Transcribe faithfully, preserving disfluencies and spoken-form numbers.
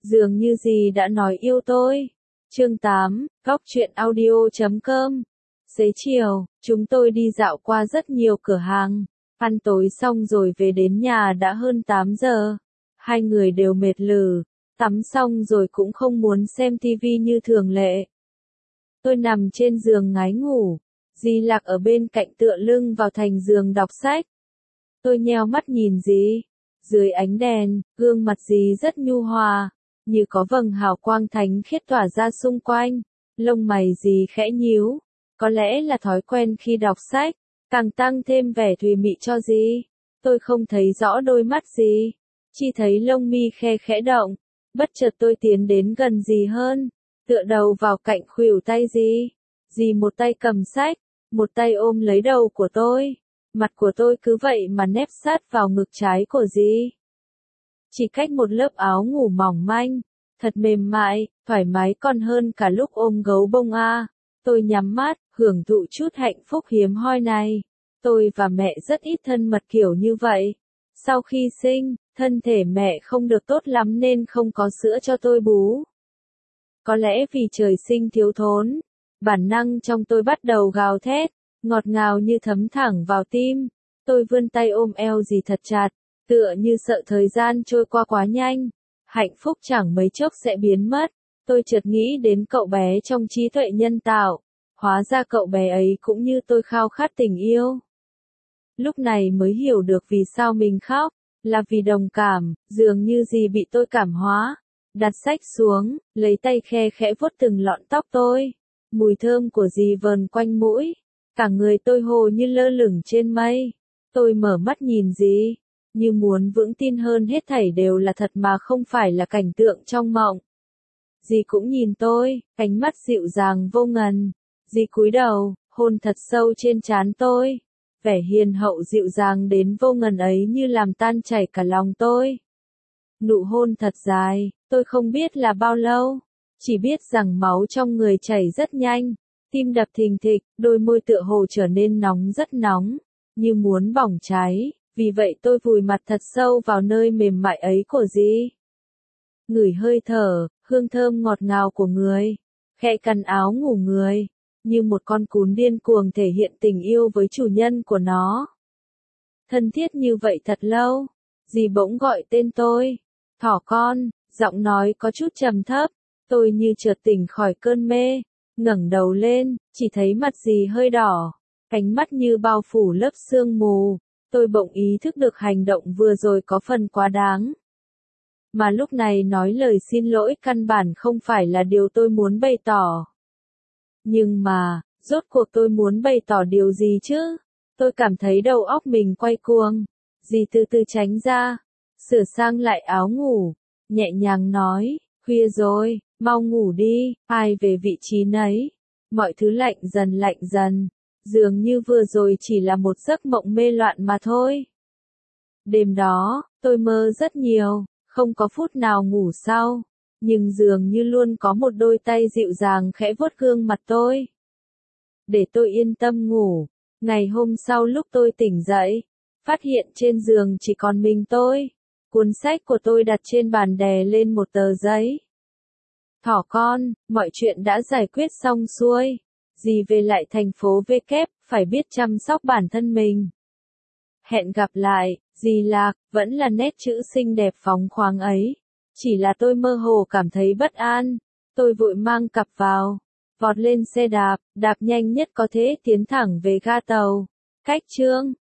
Dường như dì đã nói yêu tôi. Chương tám, góc truyện audio chấm com. Xế chiều, chúng tôi đi dạo qua rất nhiều cửa hàng. Ăn tối xong rồi về đến nhà đã hơn tám giờ. Hai người đều mệt lử. Tắm xong rồi cũng không muốn xem tivi như thường lệ. Tôi nằm trên giường ngái ngủ. Dì Lạc ở bên cạnh tựa lưng vào thành giường đọc sách. Tôi nheo mắt nhìn dì. Dưới ánh đèn, gương mặt dì rất nhu hòa, như có vầng hào quang thánh khiết tỏa ra xung quanh. Lông mày dì khẽ nhíu. Có lẽ là thói quen khi đọc sách, càng tăng thêm vẻ thùy mị cho dì. Tôi không thấy rõ đôi mắt dì, chỉ thấy lông mi khe khẽ động. Bất chợt tôi tiến đến gần dì hơn, tựa đầu vào cạnh khuỷu tay dì. Dì một tay cầm sách, một tay ôm lấy đầu của tôi. Mặt của tôi cứ vậy mà nép sát vào ngực trái của dì. Chỉ cách một lớp áo ngủ mỏng manh, thật mềm mại, thoải mái còn hơn cả lúc ôm gấu bông a. Tôi nhắm mắt, hưởng thụ chút hạnh phúc hiếm hoi này. Tôi và mẹ rất ít thân mật kiểu như vậy. Sau khi sinh, thân thể mẹ không được tốt lắm nên không có sữa cho tôi bú. Có lẽ vì trời sinh thiếu thốn, bản năng trong tôi bắt đầu gào thét, ngọt ngào như thấm thẳng vào tim. Tôi vươn tay ôm eo dì thật chặt, tựa như sợ thời gian trôi qua quá nhanh. Hạnh phúc chẳng mấy chốc sẽ biến mất. Tôi chợt nghĩ đến cậu bé trong trí tuệ nhân tạo. Hóa ra cậu bé ấy cũng như tôi khao khát tình yêu. Lúc này mới hiểu được vì sao mình khóc, là vì đồng cảm, dường như dì bị tôi cảm hóa. Đặt sách xuống, lấy tay khe khẽ vuốt từng lọn tóc tôi. Mùi thơm của dì vờn quanh mũi. Cả người tôi hồ như lơ lửng trên mây. Tôi mở mắt nhìn dì, như muốn vững tin hơn hết thảy đều là thật mà không phải là cảnh tượng trong mộng. Dì cũng nhìn tôi, ánh mắt dịu dàng vô ngần. Dì cúi đầu, hôn thật sâu trên trán tôi. Vẻ hiền hậu dịu dàng đến vô ngần ấy như làm tan chảy cả lòng tôi. Nụ hôn thật dài, tôi không biết là bao lâu. Chỉ biết rằng máu trong người chảy rất nhanh. Tim đập thình thịch, đôi môi tựa hồ trở nên nóng rất nóng, như muốn bỏng cháy. Vì vậy tôi vùi mặt thật sâu vào nơi mềm mại ấy của dì. Ngửi hơi thở, hương thơm ngọt ngào của người. Khẽ cắn áo ngủ người, như một con cún điên cuồng thể hiện tình yêu với chủ nhân của nó. Thân thiết như vậy thật lâu, dì bỗng gọi tên tôi. Thỏ con, giọng nói có chút trầm thấp. Tôi như chợt tỉnh khỏi cơn mê, ngẩng đầu lên, chỉ thấy mặt dì hơi đỏ, ánh mắt như bao phủ lớp sương mù. Tôi bỗng ý thức được hành động vừa rồi có phần quá đáng. Mà lúc này nói lời xin lỗi căn bản không phải là điều tôi muốn bày tỏ. Nhưng mà, rốt cuộc tôi muốn bày tỏ điều gì chứ? Tôi cảm thấy đầu óc mình quay cuồng. Dì từ từ tránh ra, sửa sang lại áo ngủ, nhẹ nhàng nói, khuya rồi, mau ngủ đi, ai về vị trí nấy. Mọi thứ lạnh dần lạnh dần, dường như vừa rồi chỉ là một giấc mộng mê loạn mà thôi. Đêm đó, tôi mơ rất nhiều, không có phút nào ngủ sau, nhưng dường như luôn có một đôi tay dịu dàng khẽ vuốt gương mặt tôi. Để tôi yên tâm ngủ. Ngày hôm sau lúc tôi tỉnh dậy, phát hiện trên giường chỉ còn mình tôi. Cuốn sách của tôi đặt trên bàn đè lên một tờ giấy. Thỏ con, mọi chuyện đã giải quyết xong xuôi. Dì về lại thành phố V kép, phải biết chăm sóc bản thân mình. Hẹn gặp lại, dì Lạc, vẫn là nét chữ xinh đẹp phóng khoáng ấy. Chỉ là tôi mơ hồ cảm thấy bất an. Tôi vội mang cặp vào, vọt lên xe đạp, đạp nhanh nhất có thể tiến thẳng về ga tàu. Cách chương